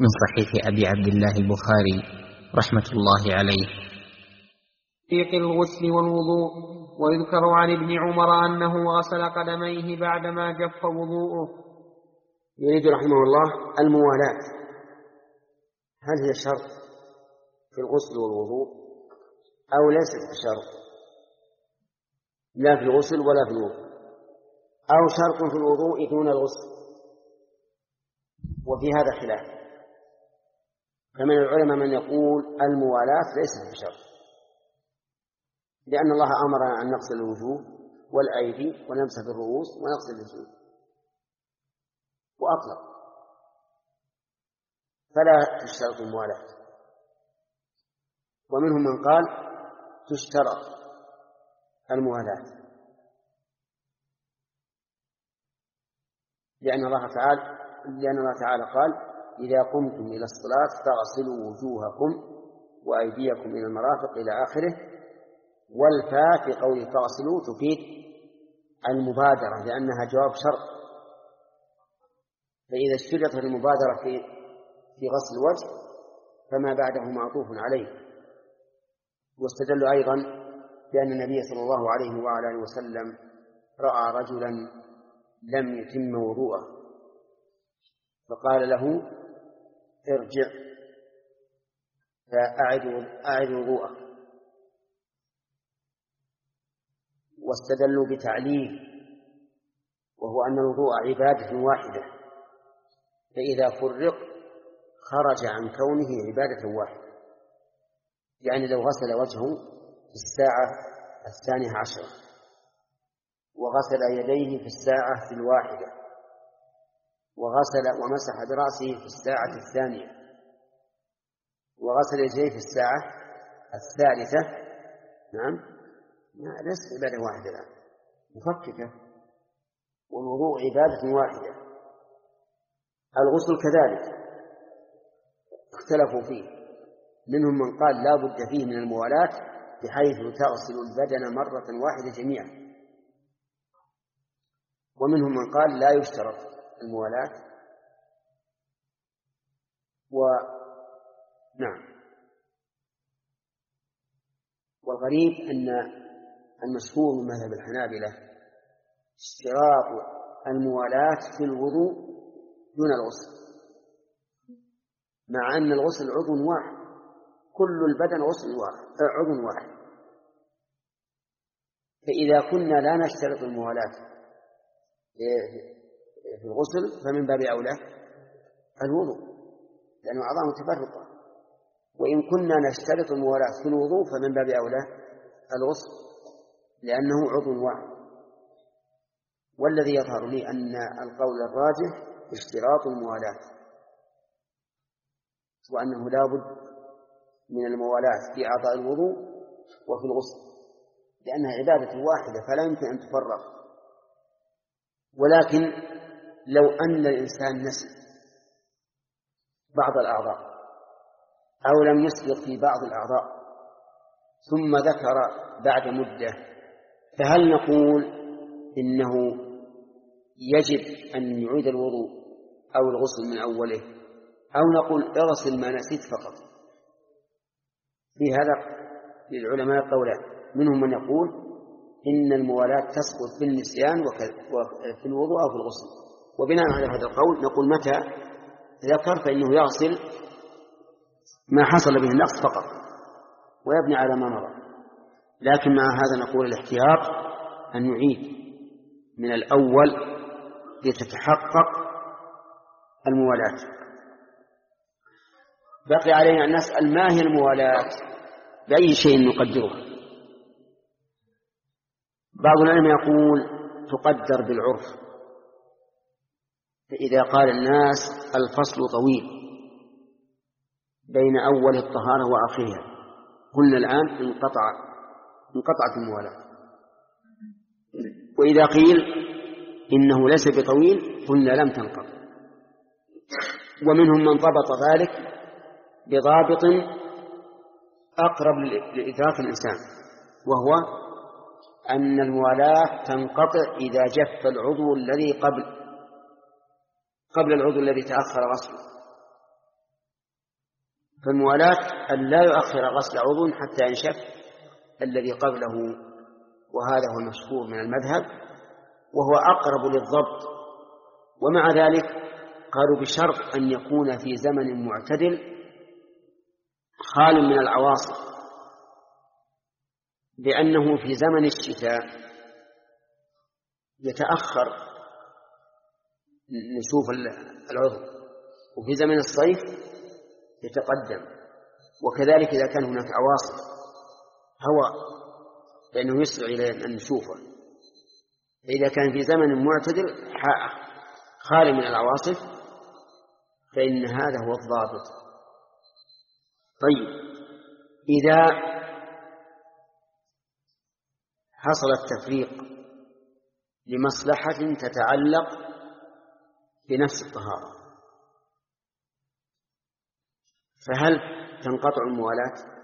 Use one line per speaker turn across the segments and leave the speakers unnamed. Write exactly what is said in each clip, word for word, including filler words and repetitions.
من صحيح أبي عبد الله البخاري رحمة الله عليه.
في الغسل والوضوء. ويذكر عن ابن عمر أنه غسل قدميه بعدما جف وضوءه.
يريد رحمه الله الموالاة، هل هي شرط في الغسل والوضوء أو ليست بشرط؟ لا في الغسل ولا في الوضوء، أو شرط في الوضوء دون الغسل، وفي هذا خلاف. فمن العلماء من يقول الموالاة ليست بشرط، لأن الله أمرنا أن نغسل الوجوه والأيدي ونمسح الرؤوس ونغسل الرجلين وأطلق، فلا تشترط الموالاة. ومنهم من قال تشترط الموالاة، لأن الله تعالى لأن الله تعالى قال: إذا قمتم إلى الصلاة فاغسلوا وجوهكم وأيديكم إلى المرافق إلى آخره. والفاء في قوله فاغسلوا تفيد المبادرة، لأنها جواب شرط، فإذا اشترطت المبادرة في في غسل الوجه فما بعده معطوف عليه. واستدل أيضا بأن النبي صلى الله عليه وعلى آله وسلم رأى رجلا لم يتم وضوءه فقال له: ارجع فأعد وضوءه. واستدلوا بتعليل، وهو أن الوضوء عبادة واحدة، فإذا فرق خرج عن كونه عبادة واحدة. يعني لو غسل وجهه في الساعة الثانية عشرة وغسل يديه في الساعة الواحدة وغسل ومسح برأسه في الساعة الثانية وغسل يديه في الساعة الثالثة، نعم، ليست عبادة واحدة الآن، مفككة. والوضوء عبادة واحدة. الغسل كذلك اختلفوا فيه، منهم من قال لا بد فيه من الموالاة بحيث تغسل البدن مرة واحدة جميعا، ومنهم من قال لا يشترط الموالاة. ونعم، والغريب أن المشهور من مذهب الحنابلة اشتراط الموالاة في الوضوء دون الغسل، مع أن الغسل عضو واحد، كل البدن غسل واحد عضو واحد. فإذا كنا لا نشترط الموالاة في الغسل فمن باب أولى الوضوء، لأنه أعضاء متفرقة. وإن كنا نشترط الموالاة في الوضوء فمن باب أولى الغسل، لأنه عضو واحد. والذي يظهر لي أن القول الراجح اشتراط الموالاة، وأنه لا بد من الموالاة في أعضاء الوضوء وفي الغسل، لأنها عبادة واحدة فلا يمكن أن تفرق. ولكن لو أن الإنسان نسي بعض الأعضاء أو لم يسبق في بعض الأعضاء ثم ذكر بعد مدة، فهل نقول إنه يجب أن يعيد الوضوء أو الغسل من أوله، أو نقول اغسل ما نسيت فقط؟ في هذا للعلماء قولان، منهم من يقول إن الموالاة تسقط بالنسيان في الوضوء أو في الغسل، وبناء على هذا القول نقول متى ذكر فإنه يغسل ما حصل به النقص فقط ويبني على ما مضى. لكن مع هذا نقول الاحتياط أن يعيد من الأول لتتحقق الموالاة. بقي علينا أن نسأل ما هي الموالاة، بأي شيء نقدرها؟ بعض العلماء يقول تقدر بالعرف، فإذا قال الناس الفصل طويل بين أول الطهارة وآخرها قلنا الآن انقطع انقطعت الموالاة. وإذا قيل إنه ليس بطويل قلنا لم تنقطع. ومنهم من ضبط ذلك بضابط أقرب لإدراك الإنسان، وهو أن الموالاة تنقطع إذا جف العضو الذي قبل قبل العضو الذي تأخر غسله. فالموالاة أن لا يؤخر غسل عضو حتى ينشف الذي قبله، وهذا هو المشهور من المذهب وهو أقرب للضبط. ومع ذلك قالوا بشرط أن يكون في زمن معتدل خال من العواصف، لأنه في زمن الشتاء يتأخر نشوف العضو، وفي زمن الصيف يتقدم، وكذلك إذا كان هناك عواصف هواء لأنه يسرع إلى أن نشوفه. فإذا كان في زمن معتدل خالي من العواصف فإن هذا هو الضابط. طيب، إذا حصل التفريق لمصلحة تتعلق بنفس الطهارة فهل تنقطع الموالاة؟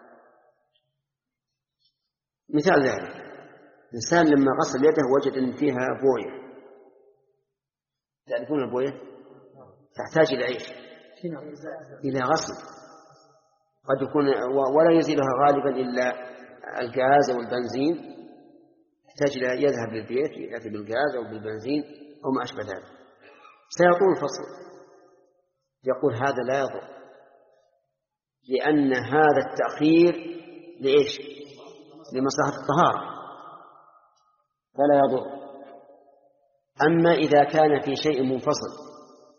مثال ذلك: إنسان لما غسل يده وجد أن فيها بوية، تعرفون البوية تحتاج إلى إيش؟ إلى غسل، قد يكون ولا يزيلها غالبا إلا الغاز أو البنزين، يحتاج إلى يذهب للبيت يأتي بالغاز أو بالبنزين أو ما أشبه ذلك، سيطول الفصل. يقول هذا لا يضر، لأن هذا التأخير لإيش؟ لمصلحة الطهارة فلا يضر. أما إذا كان في شيء منفصل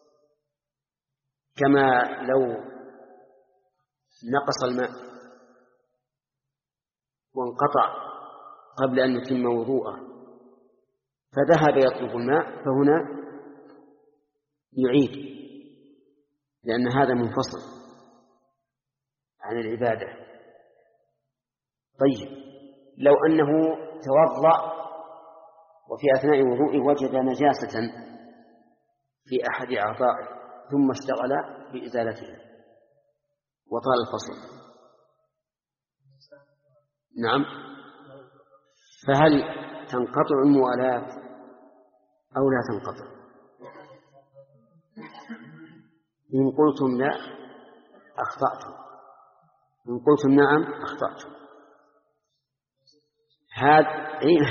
كما لو نقص الماء وانقطع قبل أن يتم وضوءه فذهب يطلب الماء فهنا يعيد، لأن هذا منفصل عن العبادة. طيب، لو أنه توضأ وفي أثناء وضوءه وجد نجاسة في أحد أعضائه ثم اشتغل بإزالتها وطال الفصل، نعم، فهل تنقطع الموالاة أو لا تنقطع؟ إن قلتم لا أخطأتم، إن قلتم نعم أخطأتم. هذا إيه؟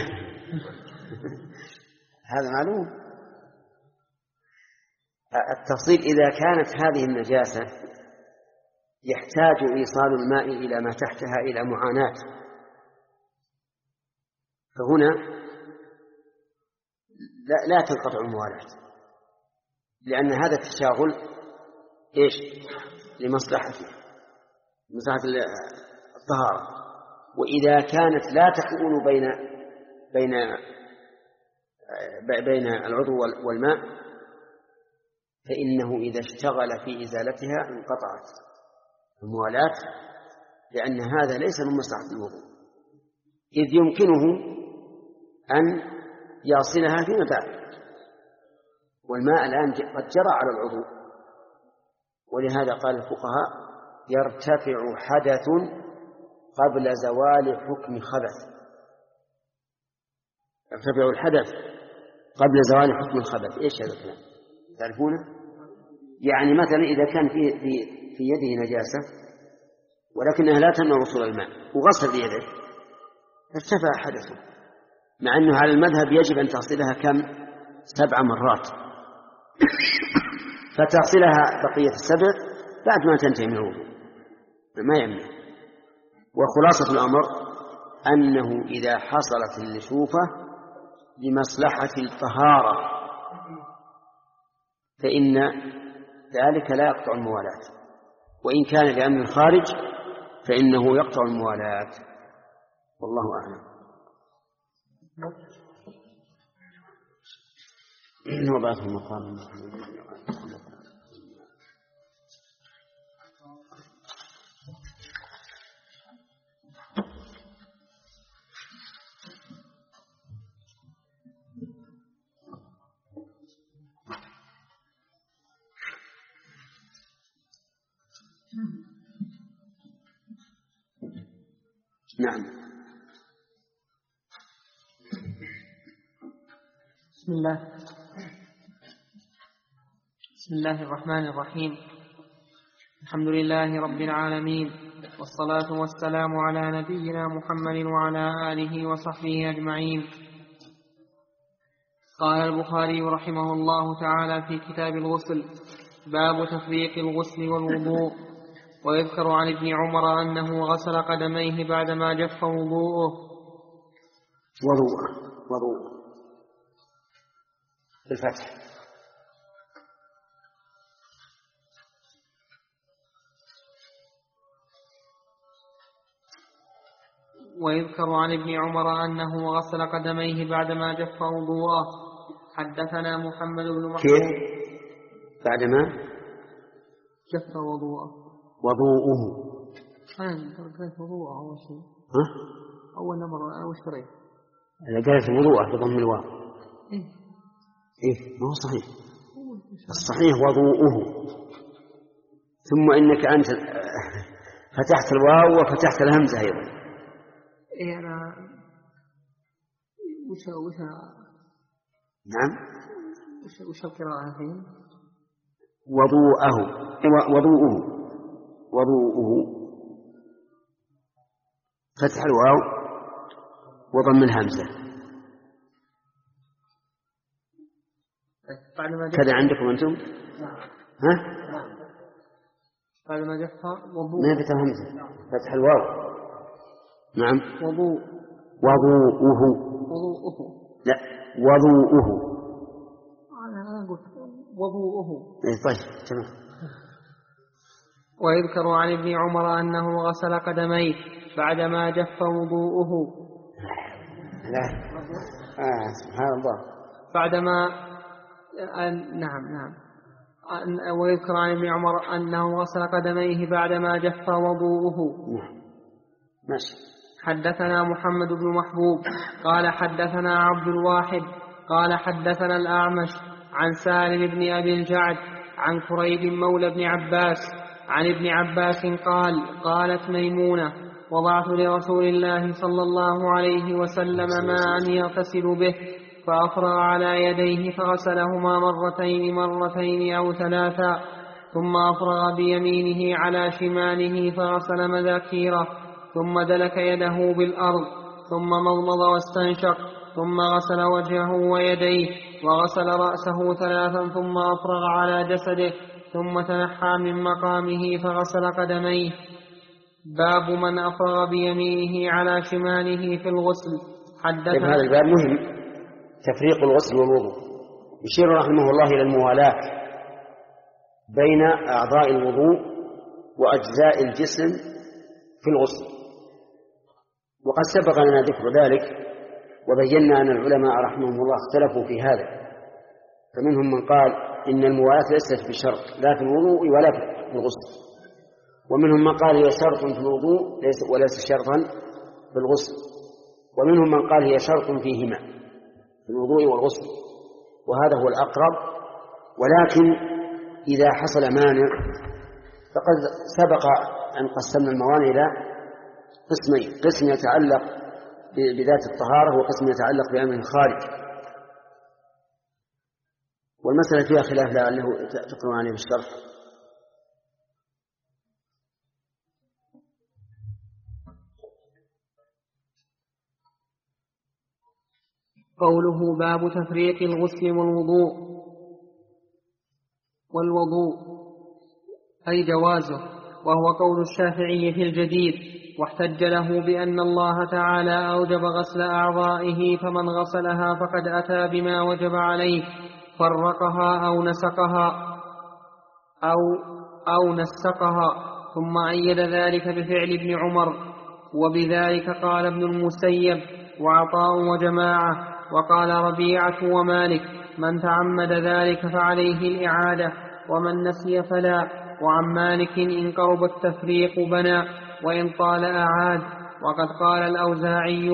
هذا معلوم. التفصيل: إذا كانت هذه النجاسة يحتاج إيصال الماء إلى ما تحتها إلى معاناة، فهنا لا, لا تنقطع الموالاة، لأن هذا التشاغل إيش؟ لمصلحته، مصلحة الطهارة. وإذا كانت لا تكون بين بين بين العضو والماء فإنه إذا اشتغل في إزالتها انقطعت الموالاة، لأن هذا ليس من مصلحة الوضوء، إذ يمكنه أن يصلها فيما بعد، والماء الآن قد جرى على العضو. ولهذا قال الفقهاء: يرتفع حدث قبل زوال حكم خبث. يرتفع الحدث قبل زوال حكم الخبث. إيش هذا الكلام؟ تعرفونه؟ يعني مثلا إذا كان في في في يده نجاسة ولكنها لا تمنع وصول الماء وغسل بيده ارتفع حدثه، مع أنه على المذهب يجب أن تغسلها كم؟ سبع مرات، فتغسلها بقية السبع بعد ما تنتهي من الوضوء ما يمنع. وخلاصة الأمر أنه إذا حصلت النشوفة لمصلحة الطهارة فإن ذلك لا يقطع الموالاة، وإن كان لأمر الخارج فإنه يقطع الموالاة، والله أعلم. وبعث المقام نعم.
بسم الله بسم الله الرحمن الرحيم. الحمد لله رب العالمين، والصلاة والسلام على نبينا محمد وعلى آله وصحبه أجمعين. قال البخاري رحمه الله تعالى في كتاب الغسل: باب تفريق الغسل والوضوء. ويذكر عن ابن عمر أنه غسل قدميه بعدما جف وضوءه.
وضوء وضوء بالفتح.
ويذكر عن ابن عمر أنه غسل قدميه بعدما جف وضوءه. حدثنا محمد بن محمود.
كيف بعدما
جف وضوءه؟
وضوءه.
أنا قلت وضوءه أول شيء.
ها؟
أول مرة أنا وش قريت؟
إذا قالت وضوءه بضم الواو.
إيه؟
إيه ما هو صحيح. الصحيح وضوءه. ثم إنك أنت فتحت الواو وفتحت الهمزة أيضا.
إيه أنا وش وش
نعم
وش وش القراءة الحين؟
وضوءه وضوءه وضوءه فتح الواو وضم الهمزة. كذا عندكم أنتم؟
نعم.
ها؟
نعم. بعد ما جفها وضوء.
ما فتح الهمزة، فتح الواو. نعم.
وضوء.
وضوءه.
وضوءه.
لا وضوءه.
أنا قلت وضوءه.
إيه طيب تمام.
ويذكر عن ابن عمر أنه غسل قدميه بعدما جف وضوءه.
لا آه سبحان الله.
بعدما آه نعم نعم. ويذكر عن ابن عمر أنه غسل قدميه بعدما جف وضوءه.
نعم ماشي.
حدثنا محمد بن محبوب قال حدثنا عبد الواحد قال حدثنا الأعمش عن سالم بن أبي الجعد عن كريب مولى بن عباس عن ابن عباس قال: قالت ميمونة: وضعت لرسول الله صلى الله عليه وسلم ماء يغتسل به فأفرغ على يديه فغسلهما مرتين مرتين أو ثلاثا، ثم أفرغ بيمينه على شماله فغسل مذاكيره، ثم دلك يده بالأرض، ثم مضمض واستنشق، ثم غسل وجهه ويديه وغسل رأسه ثلاثا، ثم أفرغ على جسده، ثم تنحى من مقامه فغسل قدميه. باب من أفرغ بيمينه على شماله في الغسل. حدثنا.
هذا الباب مهم، تفريق الغسل والوضوء. يشير رحمه الله إلى الموالاة بين أعضاء الوضوء وأجزاء الجسم في الغسل، وقد سبق لنا ذكر ذلك وبينا أن العلماء رحمهم الله اختلفوا في هذا، فمنهم من قال إن الموالاة ليست بشرط لا في الوضوء ولا في الغسل، ومنهم من قال هي شرط في الوضوء وليس شرطا في الغسل، ومنهم من قال هي شرط فيهما في الوضوء والغسل، وهذا هو الأقرب. ولكن إذا حصل مانع فقد سبق أن قسمنا الموانع إلى قسمين: قسم يتعلق بذات الطهارة وقسم يتعلق بأمر خارج، والمسألة فيها خلاف لعله تقرأ عنه بالشرح.
قوله: باب تفريق الغسل والوضوء. والوضوء أي جوازه، وهو قول الشافعي في الجديد، واحتج له بأن الله تعالى أوجب غسل أعضائه، فمن غسلها فقد أتى بما وجب عليه، فرقها أو نسقها أو, أو نسقها. ثم أيد ذلك بفعل ابن عمر، وبذلك قال ابن المسيب وعطاء وجماعة، وقال ربيعة ومالك: من تعمد ذلك فعليه الإعادة، ومن نسي فلا. وعن مالك: إن قرب التفريق بنى، وإن طال أعاد. وقد قال الأوزاعي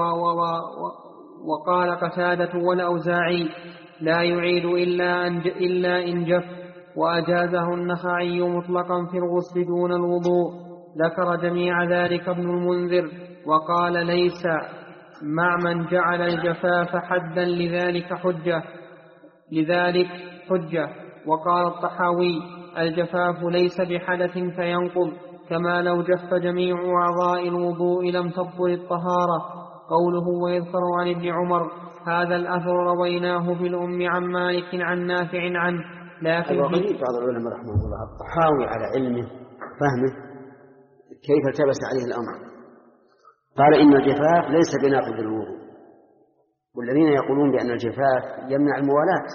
وقال قتادة والأوزاعي: لا يعيد إلا إن جف. وأجازه النخعي مطلقا في الغسل دون الوضوء. ذكر جميع ذلك ابن المنذر، وقال: ليس مع من جعل الجفاف حدا لذلك حجة لذلك حجة. وقال الطحاوي: الجفاف ليس بحدث فينقض، كما لو جف جميع أعضاء الوضوء لم تبطل الطهارة. قوله ويذكر عن ابن عمر، هذا الأثر رويناه في الأم عن مالك عن نافع عنه. لكن
في بعض العلماء رحمه الله الطحاوي على علمه فهمه كيف التبس عليه الأمر، قال إن الجفاف ليس بناقض الوضوء، والذين يقولون بأن الجفاف يمنع الموالاة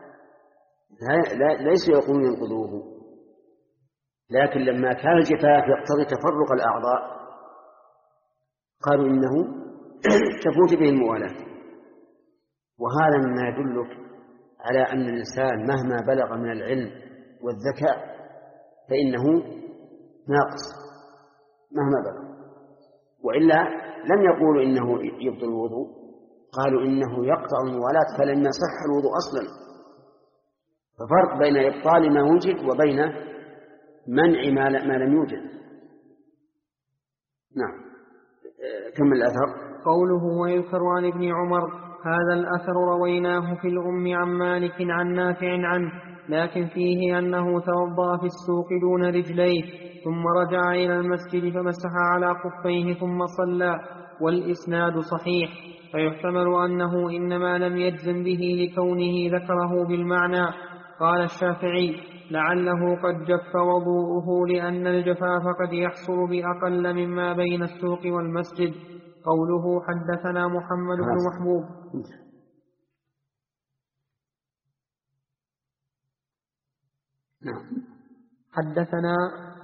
ليسوا يقولون ينقضوه، لكن لما كان الجفاف يقتضي تفرق الأعضاء قالوا إنه تفوت به الموالاة. وهذا مما يدلك على أن الإنسان مهما بلغ من العلم والذكاء فإنه ناقص مهما بلغ، وإلا لم يقولوا إنه يبطل الوضوء، قالوا إنه يقطع الموالاة فلم يصح الوضوء أصلا. ففرق بين إبطال ما وجد وبين منع ما لم يوجد. نعم، كمل الأثر.
قوله ويذكر عن ابن عمر، هذا الأثر رويناه في الأم عن مالك عن نافع عنه، لكن فيه أنه توضأ في السوق دون رجليه ثم رجع إلى المسجد فمسح على خفيه ثم صلى، والإسناد صحيح، فيحتمل أنه إنما لم يجزم به لكونه ذكره بالمعنى. قال الشافعي لعله قد جف وضوءه لأن الجفاف قد يحصل بأقل مما بين السوق والمسجد. قوله حدثنا محمد بن محبوب. حدثنا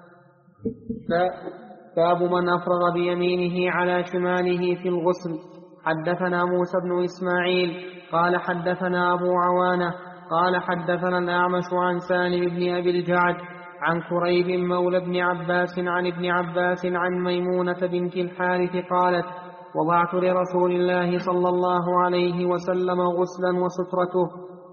باب من أفرغ بيمينه على شماله في الغسل. حدثنا موسى بن إسماعيل قال حدثنا أبو عوانة قال حدثنا الأعمش عن سالم بن أبي الجعد عن كريب مولى بن عباس عن ابن عباس عن ميمونة بنت الحارث قالت وضعت لرسول الله صلى الله عليه وسلم غسلا وسترته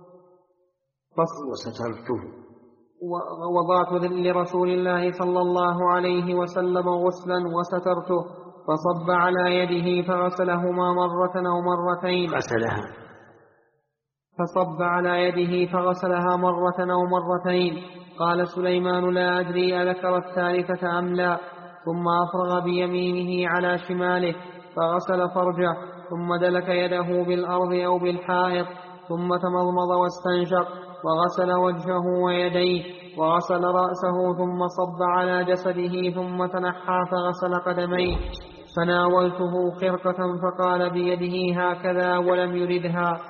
وسترته
وضعت لرسول الله صلى الله عليه وسلم غسلا وسترته فصب على يده فغسلهما مرة أو مرتين
غسلها
فصب على يده فغسلها مرة أو مرتين. قال سليمان لا أدري أذكر الثالثة أم لا. ثم أفرغ بيمينه على شماله فغسل فرجه ثم دلك يده بالأرض أو بالحائط ثم تمضمض واستنشق وغسل وجهه ويديه وغسل رأسه ثم صب على جسده ثم تنحى فغسل قدميه. فناولته خرقة فقال بيده هكذا ولم يردها.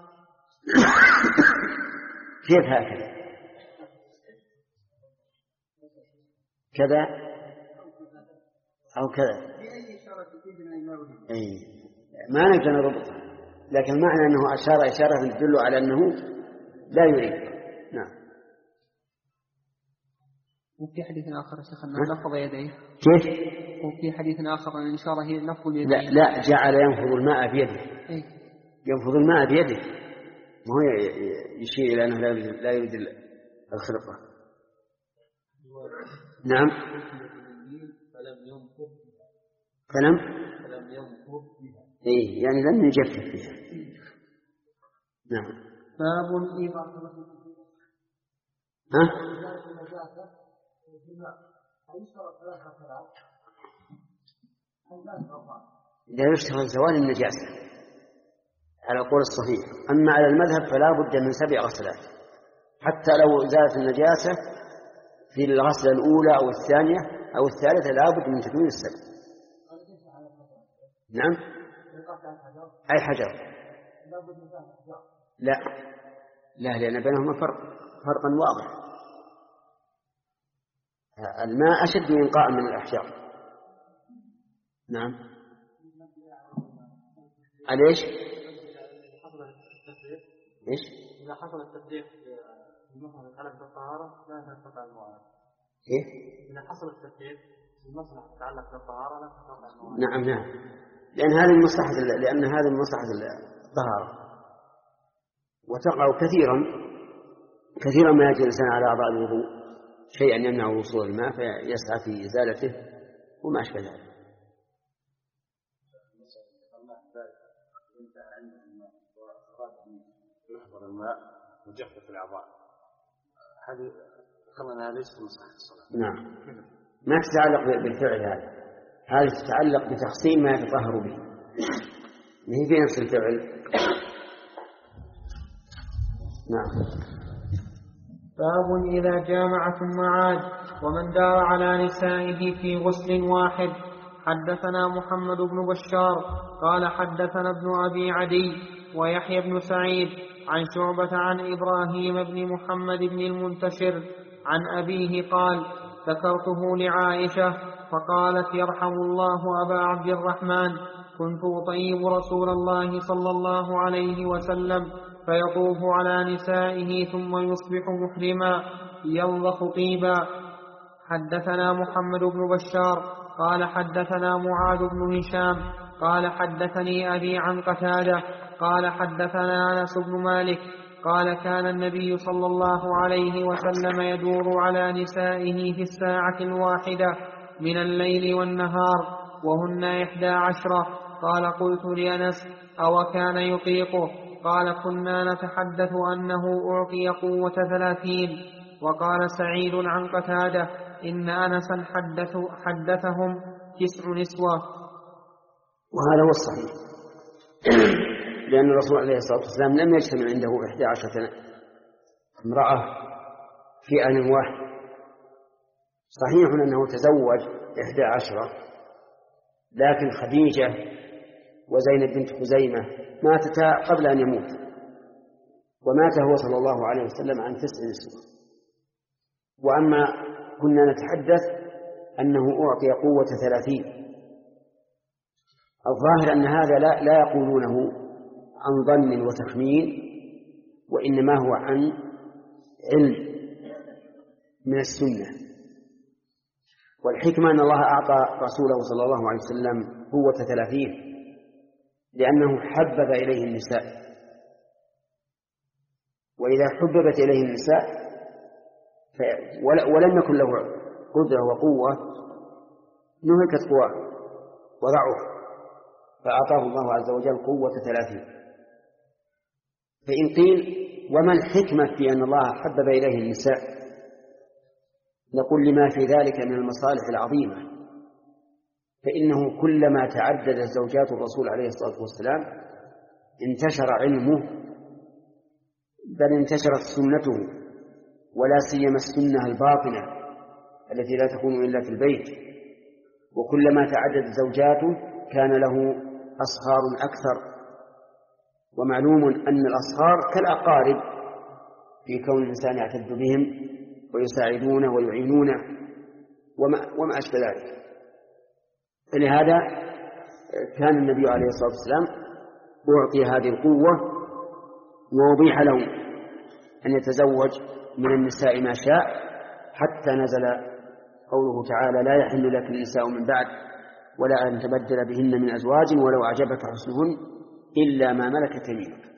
كيف هكذا؟ كذا أو كذا؟ أي ما نقدر نربطها، لكن المعنى أنه أشار إشارة تدل على أنه لا يريد. نعم.
وفي حديث آخر شيخنا نفض يديه.
كيف؟
وفي حديث آخر أن الإشارة هي نفض اليدين.
لا لا، جعل ينفض الماء بيده.
أي. ينفض
الماء بيده، ما هو يشير إلى أنه لا يريد الخرقة. نعم. فلم فلم ينفض بها. إيه يعني لم يجفف فيها. نعم.
باب
ها؟ إذا يشتغل زوال النجاسة على القول الصحيح، أما على المذهب فلا بد من سبع غسلات حتى لو زالت النجاسة في الغسلة الأولى أو الثانية أو الثالثة لا بد من تكميل السبع. نعم. أي حجر؟ لا لا، لأن بينهما فرق فرقا واضح. الماء أشد إنقاء من الأحجار. نعم. عليش؟ إيش؟
إذا حصل التفريق في المصلحة تتعلق بالطهارة لا تنقطع الموالاة.
إيه؟
إذا حصل التفريق في المصلحة تتعلق بالطهارة لا تنقطع الموالاة.
نعم نعم، لأن هذه المصلحة لأن هذه مصلحة الطهارة، وتقع كثيرا كثيرا ما يأتي الإنسان على أعضاء الوضوء شيئا يمنع وصول الماء فيسعى في إزالته وما أشبه ذلك.
يحضر الماء وجفف الأعضاء، هذه ذكرنا أنها ليست من صحة الصلاة.
نعم، ما تتعلق بالفعل هذا، هذه تتعلق بتحصيل ما يتطهر به، ما هي في نفس الفعل. نعم.
باب إذا جامع ثم عاد ومن دار على نسائه في غسل واحد. حدثنا محمد بن بشار قال حدثنا ابن أبي عدي ويحيى بن سعيد عن شعبة عن إبراهيم بن محمد بن المنتشر عن أبيه قال ذكرته لعائشة فقالت يرحم الله أبا عبد الرحمن كنت أطيب رسول الله صلى الله عليه وسلم فيطوف على نسائه ثم يصبح محرما ينضخ طيبا. حدثنا محمد بن بشار قال حدثنا معاذ بن هشام قال حدثني أبي عن قتادة قال حدثنا أنس بن مالك قال كان النبي صلى الله عليه وسلم يدور على نسائه في الساعة الواحدة من الليل والنهار وهن إحدى عشرة. قال قلت لأنس أو كان يطيقه؟ قال كنا نتحدث أنه أعطي قوة ثلاثين. وقال سعيد عن قتادة إن أنسا حدث حدثهم تسع نسوة.
وهذا هو الصحيح، لأن الرسول عليه الصلاة والسلام لم يجتمع عنده إحدى عشرة امرأة في آن واحد. صحيح أنه تزوج إحدى عشرة، لكن خديجة وزينب بنت خزيمة ماتتا قبل أن يموت، ومات هو صلى الله عليه وسلم عن تسع نسوة. وأما كنا نتحدث أنه أعطي قوة ثلاثين، الظاهر أن هذا لا, لا يقولونه عن ظن وتخمين، وإنما هو عن علم من السنة. والحكمة أن الله أعطى رسوله صلى الله عليه وسلم قوة ثلاثين لأنه حبب إليه النساء، وإذا حببت إليه النساء ولم يكن له قدرة وقوة نهكت قواه وضعف، فأعطاه الله عز وجل قوة ثلاثين. فإن قيل وما الحكمة في أن الله حبب إليه النساء؟ نقول لما في ذلك من المصالح العظيمة، فإنه كلما تعددت زوجات الرسول عليه الصلاة والسلام انتشر علمه، بل انتشرت سنته، ولا سيما السنة الباطنة التي لا تكون إلا في البيت. وكلما تعددت زوجاته كان له أصهار أكثر، ومعلوم أن الأصهار كالأقارب في كون الإنسان يعتد بهم ويساعدونه ويعينونه وما, وما أشبه ذلك. فلهذا كان النبي عليه الصلاة والسلام أعطي هذه القوة، وأبيح له أن يتزوج من النساء ما شاء، حتى نزل قوله تعالى لا يحل لك النساء من بعد ولا أن تبدل بهن من أزواج ولو أعجبك حسنهن إلا ما ملكت يمينك.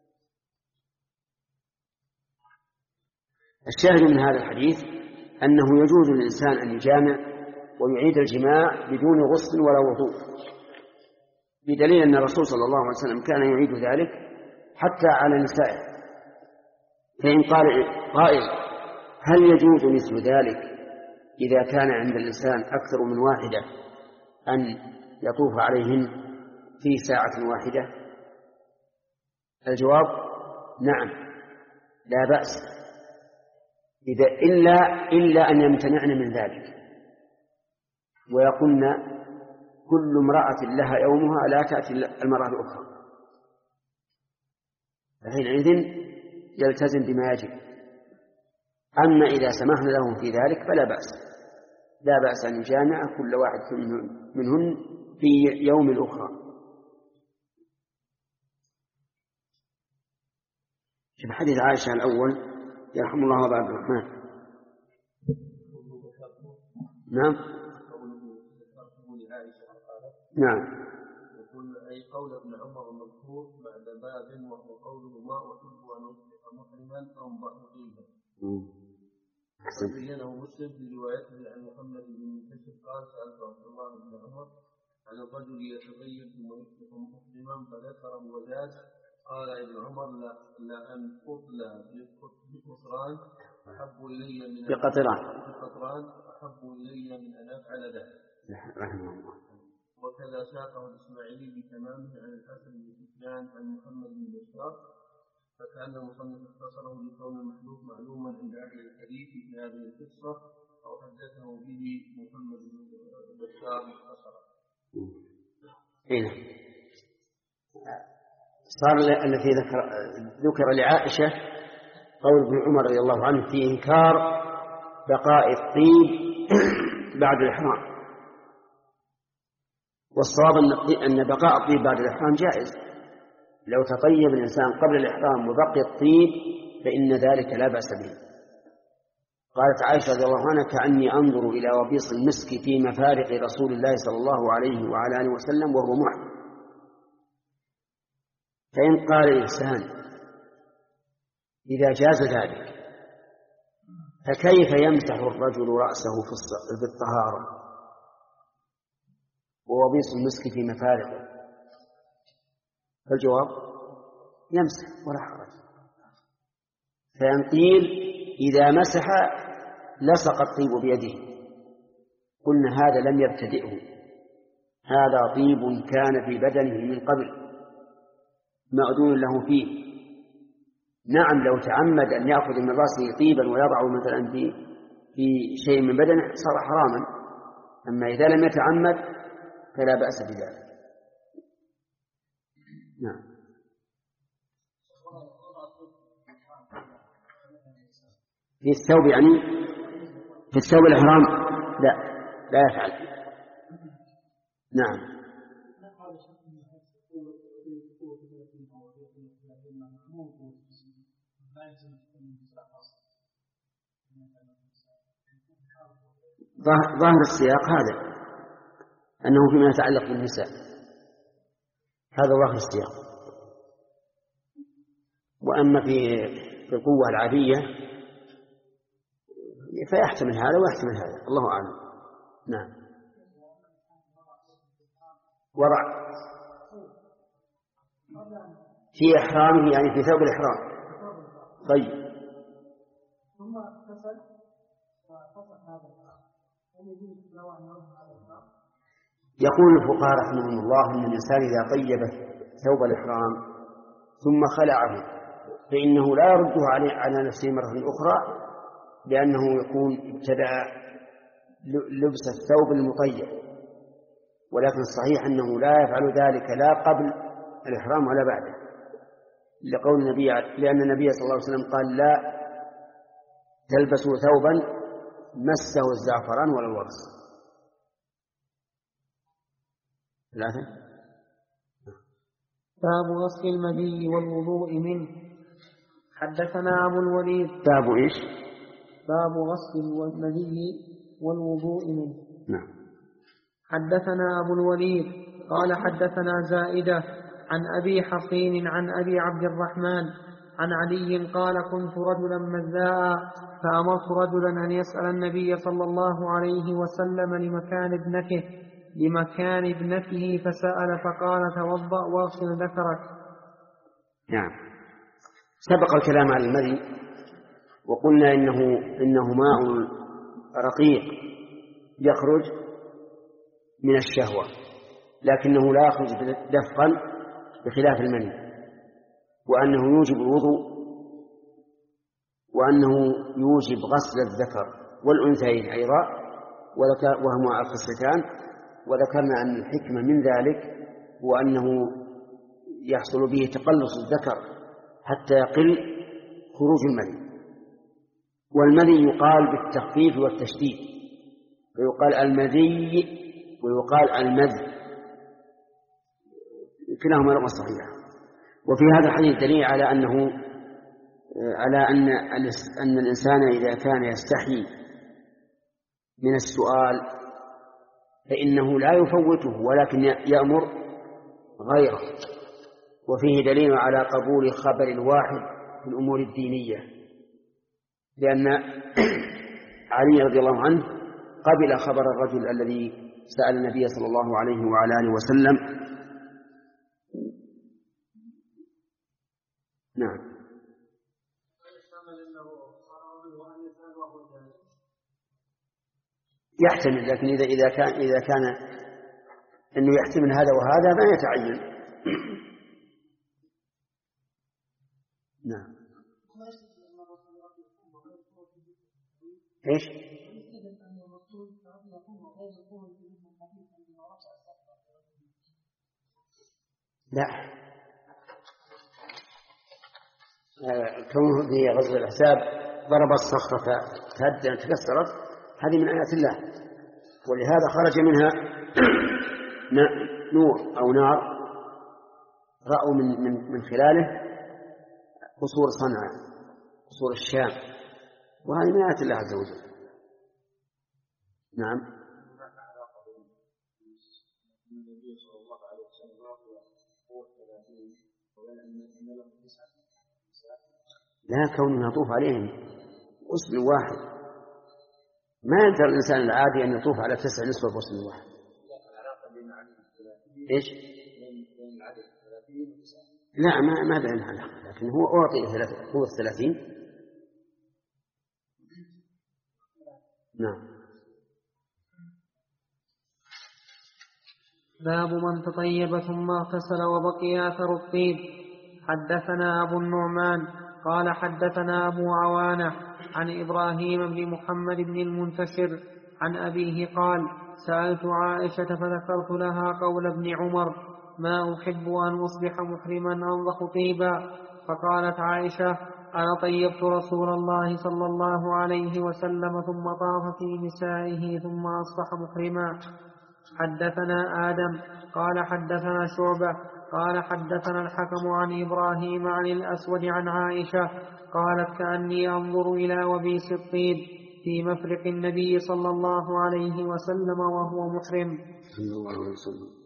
الشاهد من هذا الحديث أنه يجوز للإنسان أن يجامع ويعيد الجماع بدون غسل ولا وضوء، بدليل أن الرسول صلى الله عليه وسلم كان يعيد ذلك حتى على نسائه. فإن قال قائل هل يجوز مثل ذلك إذا كان عند الإنسان أكثر من واحدة أن يطوف عليهن في ساعة واحدة؟ الجواب نعم، لا بأس، إذا إلا, إلا أن يمتنعن من ذلك ويقولن كل امرأة لها يومها لا تأتي المرأة الأخرى، فحينئذ يلتزم بما يجب. أما إذا سمحنا لهم في ذلك فلا بأس، لا بأس أن يجامع كل واحد منهن في يوم الأخرى. في حديث عائشة الأول يرحم الله أبا عبد الرحمن. نعم نعم
يقول أي قول ابن عمر المذكور بعد باب وهو قوله ما أحب أن أصبح محرما أو محرما. بينه مسلم بروايته عن محمد بن منتشر قال سألت عبد الله بن عمر عن الرجل يتغير ثم يصبح محرما فذكر وزاد قال ابن عمر لا, لا أن أطلع بقصران أحب إلي من
بقطران
بقطران أحب إلي من أن أفعل ذلك
رحمه الله.
وكذا ساقه الإسماعيلي بتمامه عن الحسن بن سفيان عن محمد بن بشار، فكان المصنف اختصره لكون المحذوف معلوما عند أهل الحديث في هذه القصة، أو حدثه به محمد بن بشار مختصرا.
هنا صار الذي ذكر ذكر لعائشة قول ابن عمر رضي الله عنه في إنكار بقاء الطيب بعد الإحرام، والصواب أن بقاء الطيب بعد الإحرام جائز. لو تطيب الإنسان قبل الإحرام وبقي الطيب فإن ذلك لا بأس به. قالت عائشة رضي الله عنها كأني أنظر إلى وبيص المسك في مفارق رسول الله صلى الله عليه وعلى آله وسلم وهو محرم. فإن قال الإنسان إذا جاز ذلك فكيف يمسح الرجل رأسه في الطهارة ووبيص المسك في مفارقه؟ فالجواب يمسح ولا حرج. فإن قيل إذا مسح لصق الطيب بيده، قلنا هذا لم يبتدئه، هذا طيب كان في بدنه من قبل مأذون له فيه. نعم لو تعمد أن يأخذ من رأسه طيبا ويضعه مثلا في في شيء من بدنه صار حراما، أما إذا لم يتعمد فلا بأس بذلك. نعم. في الثوب يعني في الثوب الإحرام لا لا يفعل. نعم. ظاهر السياق هذا أنه فيما يتعلق بالنساء، هذا ظاهر السياق. وأما في في القوة العادية فيحتمل هذا ويحتمل هذا، الله أعلم. نعم. وضع في إحرامه يعني في ثوب الإحرام. طيب. يقول الفقهاء رحمهم الله أن الإنسان إذا طيب ثوب الإحرام ثم خلعه فإنه لا يرده على نفسه مرة أخرى، لأنه يكون ابتدأ لبس الثوب المطيب. ولكن الصحيح أنه لا يفعل ذلك لا قبل الإحرام ولا بعده، لقول النبي لأن النبي صلى الله عليه وسلم قال لا تلبسوا ثوبا مسه الزعفران ولا الورس. ثلاثة.
باب غسل المني والوضوء منه. حدثنا أبو الوليد.
باب إيش؟
باب غسل المني والوضوء منه.
نعم.
حدثنا أبو الوليد قال حدثنا زائدة عن أبي حصين عن أبي عبد الرحمن عن علي قال كنت رجلا مذاء فأمرت رجلا أن يسأل النبي صلى الله عليه وسلم لمكان ابنته لمكان ابنته فسأل فقال توضأ واغسل ذكرك.
نعم. سبق الكلام على المذي وقلنا إنه, إنه ماء رقيق يخرج من الشهوة، لكنه لا يخرج دفقا بخلاف المني، وأنه يوجب الوضوء، وأنه يوجب غسل الذكر والأنثيين أيضا، وهما الخصلتان. وذكرنا أن الحكمة من ذلك هو أنه يحصل به تقلص الذكر حتى يقل خروج المني. والمني يقال بالتخفيف والتشديد، ويقال المذي ويقال المذ، كلاهما لغة صحيحة. وفي هذا الحديث دليل على أنه على أن أن الإنسان إذا كان يستحي من السؤال فإنه لا يفوته ولكن يأمر غيره. وفيه دليل على قبول خبر الواحد في الأمور الدينية، لأن علي رضي الله عنه قبل خبر الرجل الذي سأل النبي صلى الله عليه وعلى آله وسلم. نعم. يحتمل، لكن إذا إذا كان إذا كان إنه يحتمل هذا وهذا ما يتعين. نعم. إيش؟ لا، كونه في غزو الأحزاب ضرب الصخرة فهدأ تكسرت، هذه من آيات الله، ولهذا خرج منها نور أو نار رأوا من من من خلاله قصور صنعاء، قصور الشام، وهذه من آيات الله عز وجل. نعم. لا، كونه يطوف عليهم غسل واحد، ما يقدر الإنسان العادي أن يطوف على تسع نسوة غسل واحد. إيش؟ لا، ما ما بين علاقة، لكن هو أعطي هو الثلاثين. نعم.
باب من تطيب ثم اغتسل وبقي أثر الطيب. حدثنا أبو النعمان قال حدثنا أبو عوانة عن إبراهيم بن محمد بن المنتشر عن أبيه قال سألت عائشة فذكرت لها قول ابن عمر ما أحب أن أصبح محرما أنضخ طيبا، فقالت عائشة أنا طيبت رسول الله صلى الله عليه وسلم ثم طاف في نسائه ثم أصبح محرما. حدثنا آدم قال حدثنا شعبة قال حدثنا الحكم عن إبراهيم عن الأسود عن عائشة قالت كأني أنظر إلى وبيس الطيب في مفرق النبي صلى الله عليه وسلم وهو محرم.
صلى الله عليه وسلم.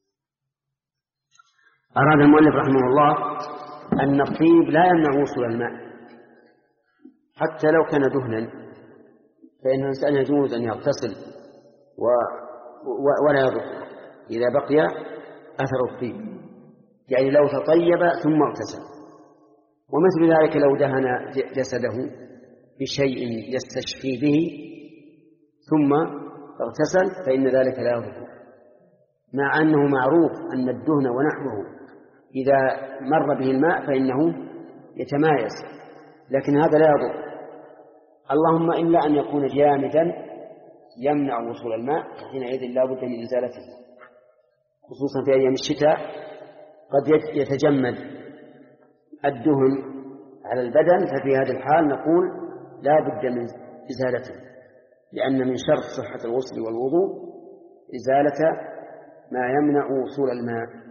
أراد المؤلف رحمه الله أن الطيب لا يمنع وصول الماء حتى لو كان دهنا، فإن الإنسان يجوز أن يغتسل و... و... ولا يضر إذا بقي أثر الطيب، يعني لو تطيب ثم اغتسل. ومثل ذلك لو دهن جسده بشيء يستشفي به ثم اغتسل فإن ذلك لا يضر، مع أنه معروف أن الدهن ونحوه إذا مر به الماء فإنه يتمايز، لكن هذا لا يضر، اللهم إلا أن يكون جامدا يمنع وصول الماء، حينئذ لا بد من إزالته، خصوصا في أيام الشتاء قد يتجمد الدهن على البدن، ففي هذه الحال نقول لا بد من إزالته، لأن من شرط صحة الغسل والوضوء إزالة ما يمنع وصول الماء.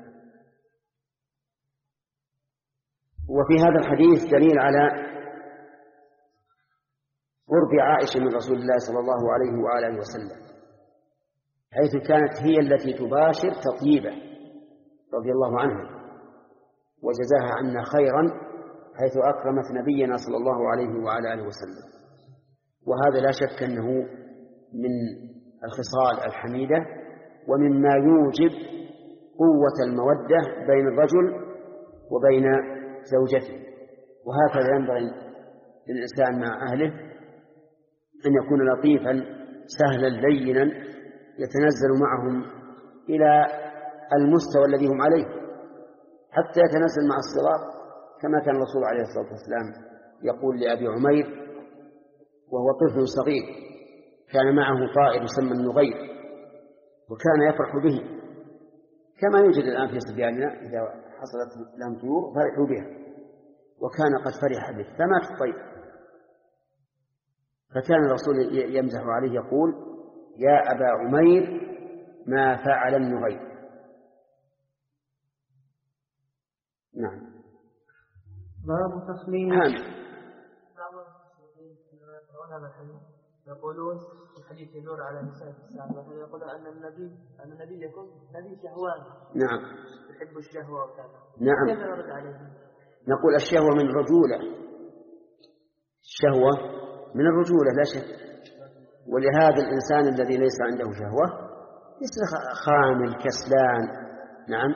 وفي هذا الحديث دليل على قرب عائشة من رسول الله صلى الله عليه وآله وسلم، حيث كانت هي التي تباشر تطيبه رضي الله عنها، وجزاها عنا خيرا حيث أكرمت نبينا صلى الله عليه وآله وسلم. وهذا لا شك أنه من الخصال الحميدة ومما يوجب قوة المودة بين الرجل وبين زوجته، وهكذا ينبغي للإنسان مع أهله أن يكون لطيفا سهلا لينا يتنزل معهم إلى المستوى الذي هم عليه، حتى يتنزل مع الصغار، كما كان الرسول عليه الصلاة والسلام يقول لأبي عمير وهو طفل صغير كان معه طائر يسمى النغير وكان يفرح به، كما يوجد الآن في صبياننا إذا حصلت لهم طيور فرحوا بها، وكان قد فرح به فمات الطير، فكان الرسول يمزح عليه يقول يا أبا عمير ما فعل النغير. نعم.
باب تسليم.
يقولون في حديث يدور على نساء السابق يقول أن النبي أن النبي يكون نبي شهوان.
نعم.
يحب الشهوة وكذا.
نعم.
كيف نرد عليه؟
نقول الشهوة من الرجولة، الشهوة من الرجولة لا شك، ولهذا الإنسان الذي ليس عنده شهوة يصير خامل كسلان. نعم.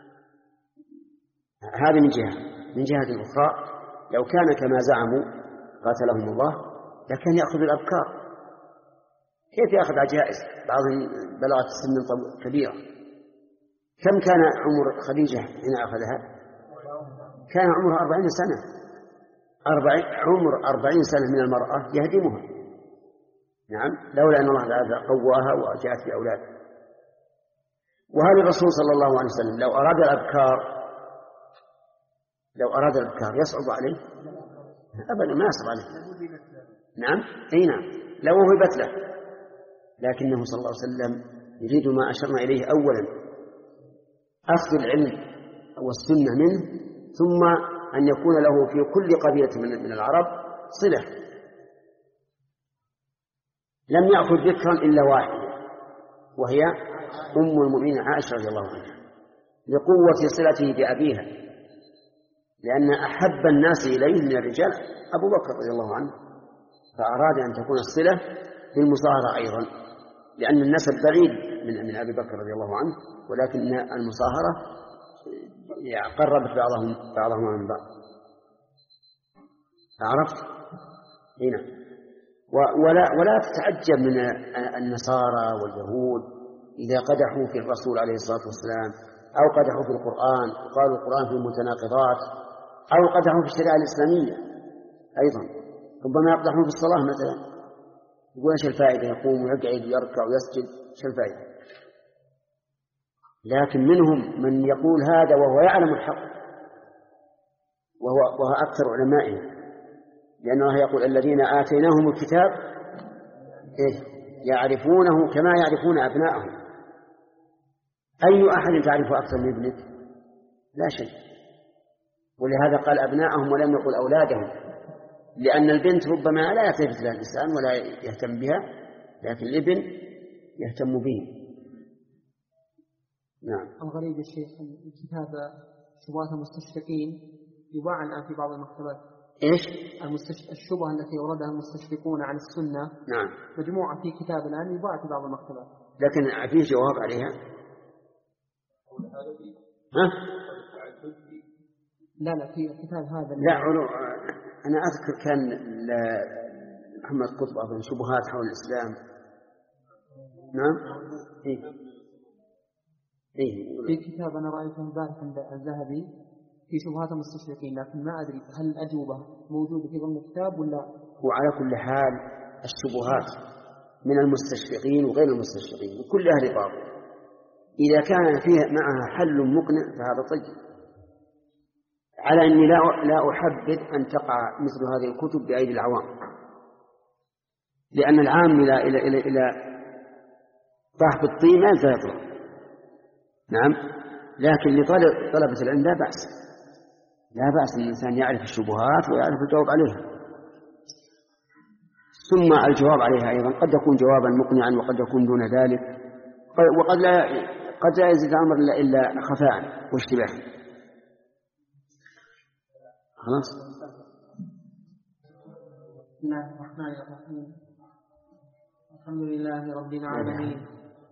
هذا من جهة. من جهة أخرى لو كان كما زعموا قاتلهم الله لكان يأخذ الأبكار كيف يأخذ عجائز؟ بعضهم بلغت سن كبيرة. كم كان عمر خديجة حين أخذها؟ كان عمرها أربعين سنة. أربعين عمر أربعين سنة من المرأة يهدمها. نعم، لولا أن الله تعالى قواها وجاءت بأولاد. وهل الرسول صلى الله عليه وسلم لو أراد الأبكار لو أراد الأبكار يصعب عليه؟ أبدا ما يصعب عليه. نعم، أي نعم، لو وهبت له، لكنه صلى الله عليه وسلم يريد ما أشرنا إليه أولا أخذ العلم والسنة منه، ثم أن يكون له في كل قبيلة من العرب صلة. لم يأخذ ذكرا إلا واحدة، وهي أم المؤمنين عائشة رضي الله عنها، لقوة صلته بأبيها، لأن أحب الناس إليه من الرجال أبو بكر رضي الله عنه، فأراد أن تكون الصلة بالمصاهرة أيضا، لأن النسب بعيد من من أبي بكر رضي الله عنه، ولكن المصاهرة قربت بعضهم بعضهم من بعض. عرفت؟ هنا ولا ولا تتعجب من النصارى واليهود إذا قدحوا في الرسول عليه الصلاة والسلام، أو قدحوا في القرآن وقالوا القرآن في المتناقضات، أو قدحوا في الشريعة الإسلامية أيضا. ربما يقدحون في الصلاة مثلا، يقول ايش الفائدة؟ يقوم ويقعد ويركع ويسجد، ايش الفائدة؟ لكن منهم من يقول هذا وهو يعلم الحق، وهو, وهو أكثر علمائهم، لأن الله يقول الذين آتيناهم الكتاب إيه؟ يعرفونه كما يعرفون أبناءهم. أي أحد تعرف أكثر من ابنك؟ لا شيء. ولهذا قال أبناءهم ولم يقل أولادهم، لأن البنت ربما لا يلتفت لها الإنسان ولا يهتم بها، لكن الابن يهتم به. نعم.
الغريب الشيخ كتاب شبهات المستشرقين يباع الآن في بعض المكتبات.
إيش؟
المستش... الشبهة التي أوردها المستشرقون عن السنة.
نعم.
مجموعة في كتاب الآن يباع في بعض المكتبات.
لكن فيه جواب عليها؟ ها؟
لا لا في الكتاب هذا.
لا علو... أنا أذكر كان محمد قطب أظن شبهات حول الإسلام. نعم. إيه؟ إيه؟
في كتاب أنا رأيته البارح عند الذهبي في شبهات المستشرقين، لكن ما أدري هل الأجوبة موجودة في ضمن الكتاب ولا.
وعلى كل حال الشبهات من المستشرقين وغير المستشرقين وكل أهل باطل إذا كان فيها معها حل مقنع فهذا طيب، على أني لا لا أحبذ أن تقع مثل هذه الكتب بأيدي العوام، لأن العام إلى إلى إلى إلى طاح بالطين ما ينتهي. نعم، لكن لطلب طلبة العلم لا بأس، لا بأس أن الإنسان يعرف الشبهات ويعرف الجواب عليها، ثم الجواب عليها أيضا قد يكون جوابا مقنعا وقد يكون دون ذلك، وقد لا قد لا يزيد الأمر إلا إلا خفاء واشتباه. خلاص.
بسم الله الرحمن الرحيم. الحمد لله رب العالمين،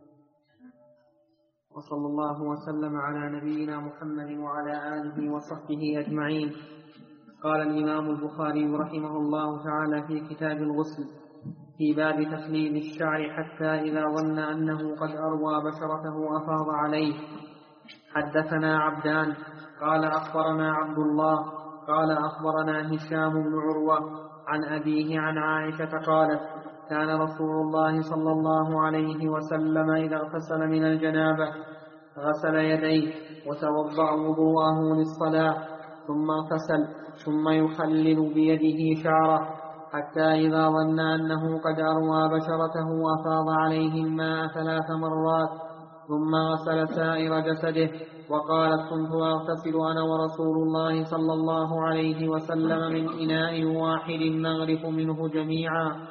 وصلى الله وسلم على نبينا محمد وعلى آله وصحبه أجمعين. قال الإمام البخاري رحمه الله تعالى في كتاب الغسل في باب تخليل الشعر حتى إذا ظن أنه قد أروى بشرته أفاض عليه. حدثنا عبدان قال أخبرنا عبد الله قال أخبرنا هشام بن عروة عن أبيه عن عائشة قالت كان رسول الله صلى الله عليه وسلم إذا اغتسل من الجنابة غسل يديه وتوضأ وضوءه للصلاة ثم اغتسل ثم يخلل بيده شعره حتى إذا ظن أنه قد أروى بشرته أفاض عليه الماء ثلاث مرات ثم غسل سائر جسده. وقالت كنت أغتسل أنا ورسول الله صلى الله عليه وسلم من إناء واحد نغرف منه جميعا.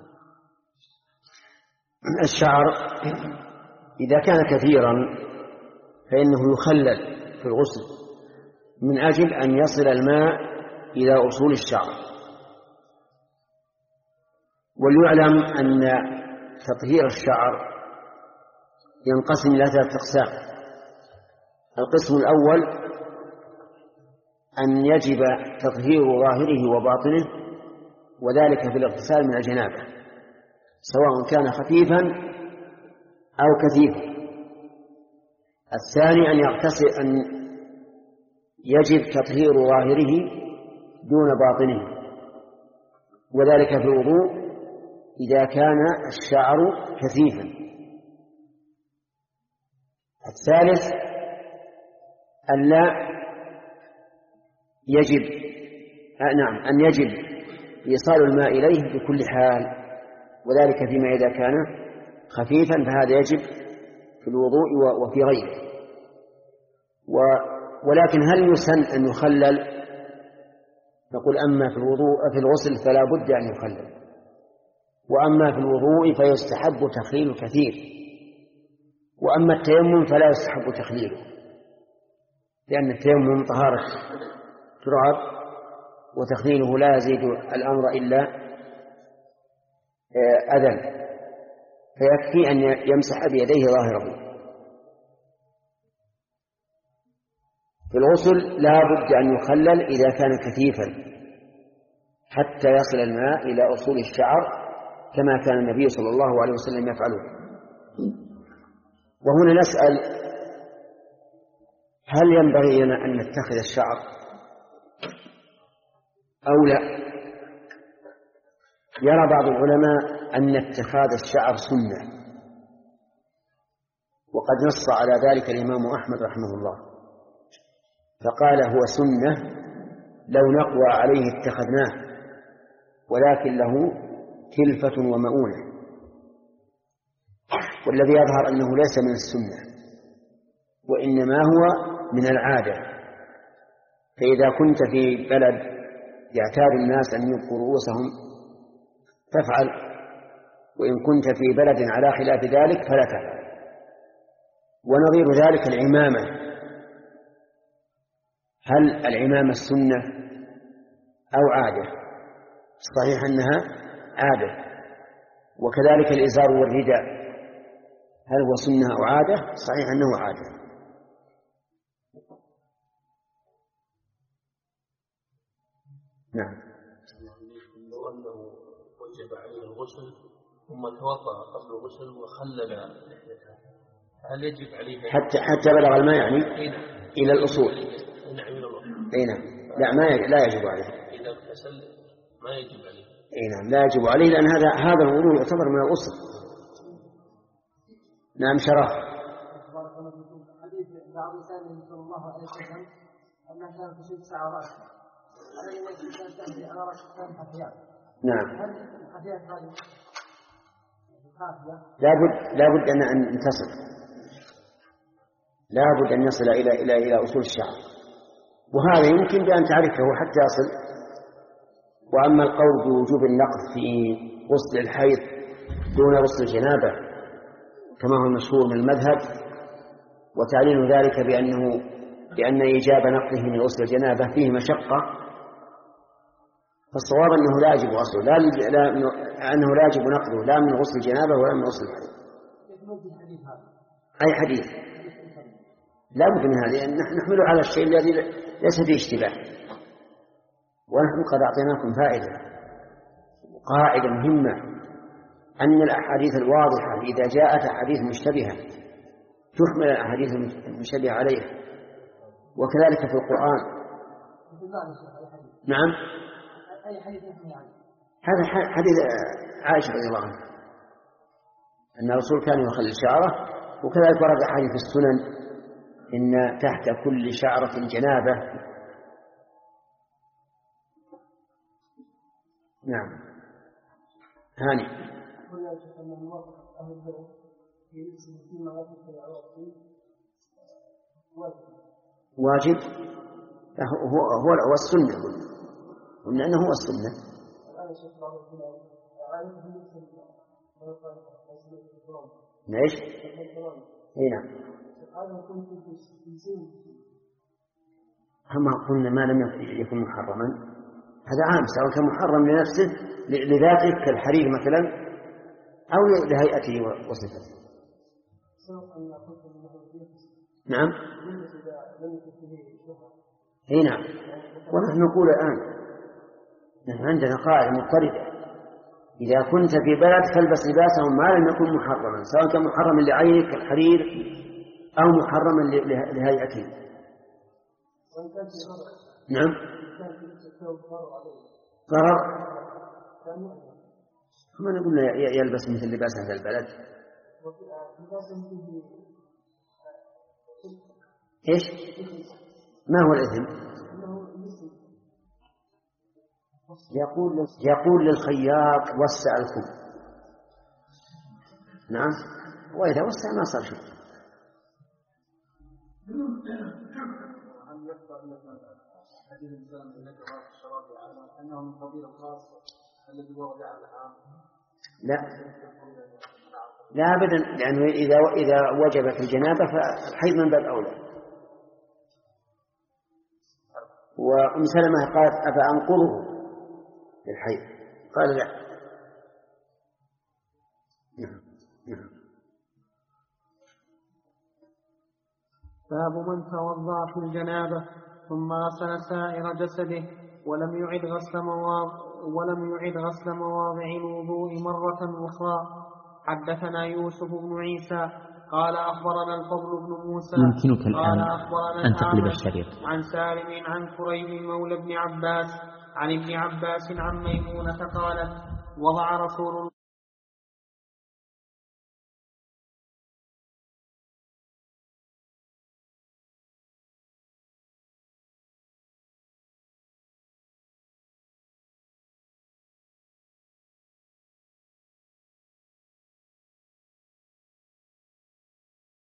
الشعر إذا كان كثيرا فإنه يخلل في الغسل من أجل أن يصل الماء إلى أصول الشعر. وليعلم أن تطهير الشعر ينقسم إلى ثلاثة أقسام. القسم الأول أن يجب تطهير ظاهره وباطنه، وذلك في الاغتسال من الجنابة، سواء كان خفيفا أو كثيفا. الثاني أن يغتسل أن يجب تطهير ظاهره دون باطنه، وذلك في الوضوء إذا كان الشعر كثيفا. الثالث أن لا يجب آه نعم أن يجب إيصال الماء إليه بكل حال، وذلك فيما إذا كان خفيفا فهذا يجب في الوضوء وفي غيره. ولكن هل يسن أن يخلل؟ نقول أما في الوضوء في الغسل فلا بد أن يخلل، وأما في الوضوء فيستحب تخليل كثير، وأما التيمم فلا يستحب تخليله، لأن التيمم طهارة تراب وتخليله لا يزيد الأمر إلا أذى، فيكفي أن يمسح بيديه ظاهره. في الغسل لا بد أن يخلل إذا كان كثيفا حتى يصل الماء إلى أصول الشعر كما كان النبي صلى الله عليه وسلم يفعله. وهنا نسأل: هل ينبغي لنا أن نتخذ الشعر أو لا؟ يرى بعض العلماء أن اتخاذ الشعر سنة، وقد نص على ذلك الإمام أحمد رحمه الله فقال: هو سنة لو نقوى عليه اتخذناه، ولكن له كلفة ومؤونة. والذي يظهر أنه ليس من السنة، وإنما هو من العادة. فإذا كنت في بلد يعتاد الناس أن يبقوا رؤوسهم تفعل، وإن كنت في بلد على خلاف ذلك فلا تفعل. ونظير ذلك العمامة، هل العمامة السنة أو عادة؟ صحيح أنها عادة. وكذلك الإزار والرداء، هل هو سنة أو عادة؟ صحيح أنه عادة. نعم.
لو أنه وجب عليه الغسل ثم توضأ قبل الغسل وخلل لحيته، هل يجب عليه
حتى حتى بلغ الماء يعني إلى الأصول؟ أي نعم. لا ما يجب. لا يجب عليه.
إذا اغتسل ما يجب عليه.
أي نعم لا يجب عليه، لأن هذا هذا الوضوء يعتبر من الغسل. نعم. شرف.
حديث بعض سالم صلى الله عليه وسلم أنه كان تشد شعرات على أن الإنسان تهدي على رأس كان حفيات.
نعم.
هل الحفيات هذه خافية؟
لابد لابد أن أن تصل، لابد أن يصل إلى إلى إلى أصول الشعر، وهذا يمكن بأن تعرفه حتى يصل. وأما القول بوجوب النقض في غسل الحيض دون غسل الجنابة كما هو المشهور من المذهب، وتعليل ذلك بأنه بأن إيجاب نقضه من غسل الجنابة فيه مشقة، فالصواب أنه لا يجب غسله، لا, لا أنه لا يجب نقضه لا من غسل الجنابة ولا من غسل الحيض. أي حديث لا بد من هذه، نحن نحمله على الشيء الذي ليس فيه اشتباه. ونحن قد أعطيناكم فائدة قاعدة مهمة، أن الأحاديث الواضحة إذا جاءت أحاديث مشتبهة تحمل الأحاديث المشتبهة عليها، وكذلك في القرآن. نعم. هذا حديث عائشة رضي الله عنها أن الرسول كان يخلل شعره، وكذلك ورد أحاديث في السنن إن تحت كل شعرة جنابة. نعم. هاني. واجب هو هو هو السنة، قلنا أنه هو السنة. ليش؟ هنا هم قلنا ما لم يكن محرما، هذا عام، سواء كان محرم لنفسه لذاته كالحرير مثلا أو لهيئته وصفته. نعم. اي نعم. ونحن نقول الآن نحن عندنا قاعدة مضطردة، إذا كنت في بلد فالبس لباسهم ما لم يكن محرما، سواء كان محرما لعينك كالحرير أو محرما لهيئته. نعم. ضرر ما نقول يلبس مثل لباس هذا البلد. إيش؟ ما هو الإثم؟ يقول يقول للخياط وسع الكم. نعم، وإذا وسع ما صار شيء. لا لا أبدا، لأنه إذا إذا وجبت الجنابة فالحيض من باب أولى. وأم سلمة قالت أفأنقضه للحيض؟ قال لا.
باب من توضأ في الجنابة ثم غسل سائر جسده ولم يعد غسل مواضع ولم يعد غسل مواضع الوضوء مرة أخرى. حدثنا يوسف بن عيسى قال أخبرنا الفضل بن موسى
يمكنك
قال
الآن
أخبرنا
أن تقلب
الأعمش
الشريط
عن سالم عن كريب مولى ابن عباس عن ابن عباس عن ميمونة قالت وضع رسول